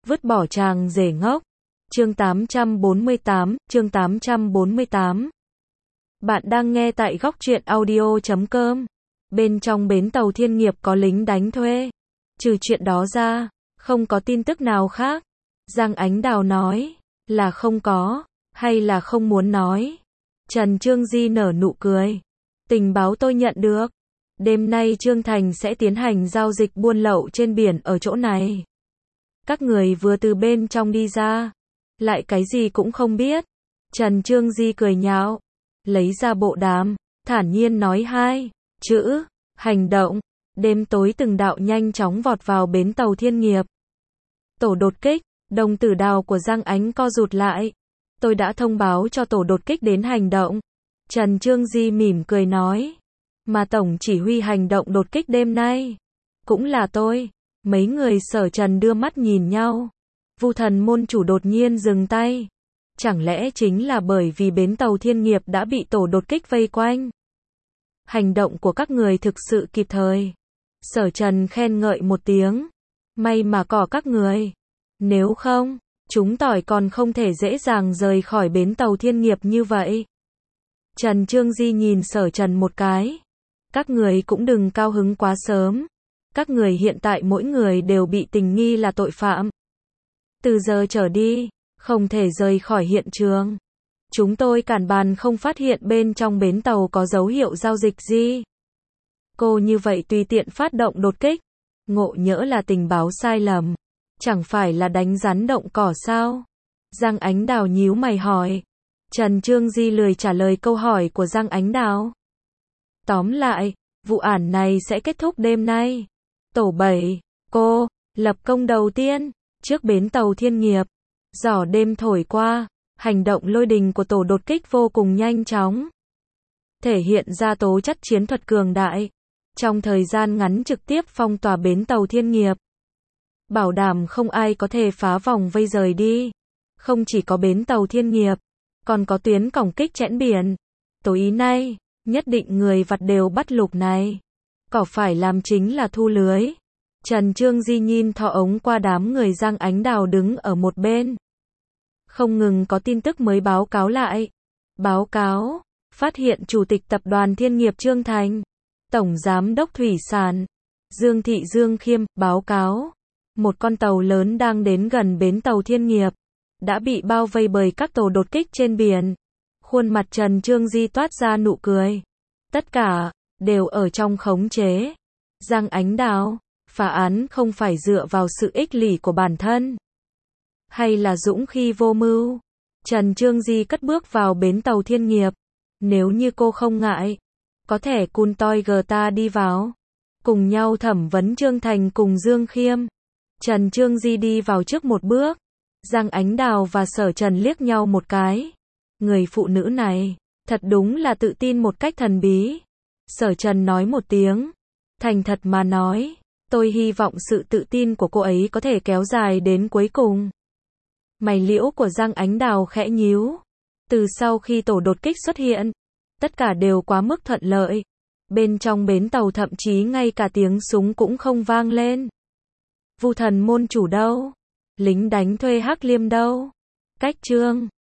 vứt bỏ chàng rể ngốc. Chương 848, chương 848. Bạn đang nghe tại góc truyện audio.com. Bên trong bến tàu Thiên Nghiệp có lính đánh thuê. Trừ chuyện đó ra, không có tin tức nào khác. Giang Ánh Đào nói, là không có, hay là không muốn nói. Trần Trương Di nở nụ cười. Tình báo tôi nhận được. Đêm nay Trương Thành sẽ tiến hành giao dịch buôn lậu trên biển ở chỗ này. Các người vừa từ bên trong đi ra, lại cái gì cũng không biết. Trần Trương Di cười nhạo, lấy ra bộ đàm, thản nhiên nói hai chữ, hành động. Đêm tối từng đạo nhanh chóng vọt vào bến tàu Thiên Nghiệp. Tổ đột kích, đồng tử đào của Giang Ánh co rụt lại. Tôi đã thông báo cho tổ đột kích đến hành động. Trần Trương Di mỉm cười nói, mà tổng chỉ huy hành động đột kích đêm nay cũng là tôi. Mấy người Sở Trần đưa mắt nhìn nhau. Vu Thần môn chủ đột nhiên dừng tay. Chẳng lẽ chính là bởi vì bến tàu Thiên Nghiệp đã bị tổ đột kích vây quanh? Hành động của các người thực sự kịp thời. Sở Trần khen ngợi một tiếng. May mà có các người. Nếu không, chúng tỏi còn không thể dễ dàng rời khỏi bến tàu Thiên Nghiệp như vậy. Trần Trương Di nhìn Sở Trần một cái. Các người cũng đừng cao hứng quá sớm. Các người hiện tại mỗi người đều bị tình nghi là tội phạm. Từ giờ trở đi, không thể rời khỏi hiện trường. Chúng tôi cản bàn không phát hiện bên trong bến tàu có dấu hiệu giao dịch gì. Cô như vậy tùy tiện phát động đột kích. Ngộ nhỡ là tình báo sai lầm. Chẳng phải là đánh rắn động cỏ sao? Giang Ánh Đào nhíu mày hỏi. Trần Trương Di lười trả lời câu hỏi của Giang Ánh Đào. Tóm lại, vụ án này sẽ kết thúc đêm nay. Tổ 7, cô, lập công đầu tiên, trước bến tàu Thiên Nghiệp. Gió đêm thổi qua, hành động lôi đình của tổ đột kích vô cùng nhanh chóng. Thể hiện ra tố chất chiến thuật cường đại. Trong thời gian ngắn trực tiếp phong tỏa bến tàu Thiên Nghiệp. Bảo đảm không ai có thể phá vòng vây rời đi. Không chỉ có bến tàu Thiên Nghiệp, còn có tuyến cổng kích chẽn biển. Tối nay, nhất định người vặt đều bắt lục này. Có phải làm chính là thu lưới. Trần Trương Di nhìn thò ống qua đám người Giang Ánh Đào đứng ở một bên. Không ngừng có tin tức mới báo cáo lại. Báo cáo, phát hiện Chủ tịch Tập đoàn Thiên Nghiệp Trương Thành, Tổng Giám đốc Thủy sản, Dương Thị Dương Khiêm, báo cáo. Một con tàu lớn đang đến gần bến tàu Thiên Nghiệp, đã bị bao vây bởi các tổ đột kích trên biển. Khuôn mặt Trần Trương Di toát ra nụ cười. Tất cả đều ở trong khống chế. Giang Ánh Đào, phá án không phải dựa vào sự ích kỷ của bản thân, hay là dũng khí vô mưu. Trần Trương Di cất bước vào bến tàu Thiên Nghiệp. Nếu như cô không ngại, có thể cun toi gờ ta đi vào. Cùng nhau thẩm vấn Trương Thành cùng Dương Khiêm. Trần Trương Di đi vào trước một bước. Giang Ánh Đào và Sở Trần liếc nhau một cái. Người phụ nữ này, thật đúng là tự tin một cách thần bí. Sở Trần nói một tiếng. Thành thật mà nói, tôi hy vọng sự tự tin của cô ấy có thể kéo dài đến cuối cùng. Mày liễu của Giang Ánh Đào khẽ nhíu. Từ sau khi tổ đột kích xuất hiện, tất cả đều quá mức thuận lợi. Bên trong bến tàu thậm chí ngay cả tiếng súng cũng không vang lên. Vu Thần môn chủ đâu? Lính đánh thuê Hắc Liêm đâu? Cách Trương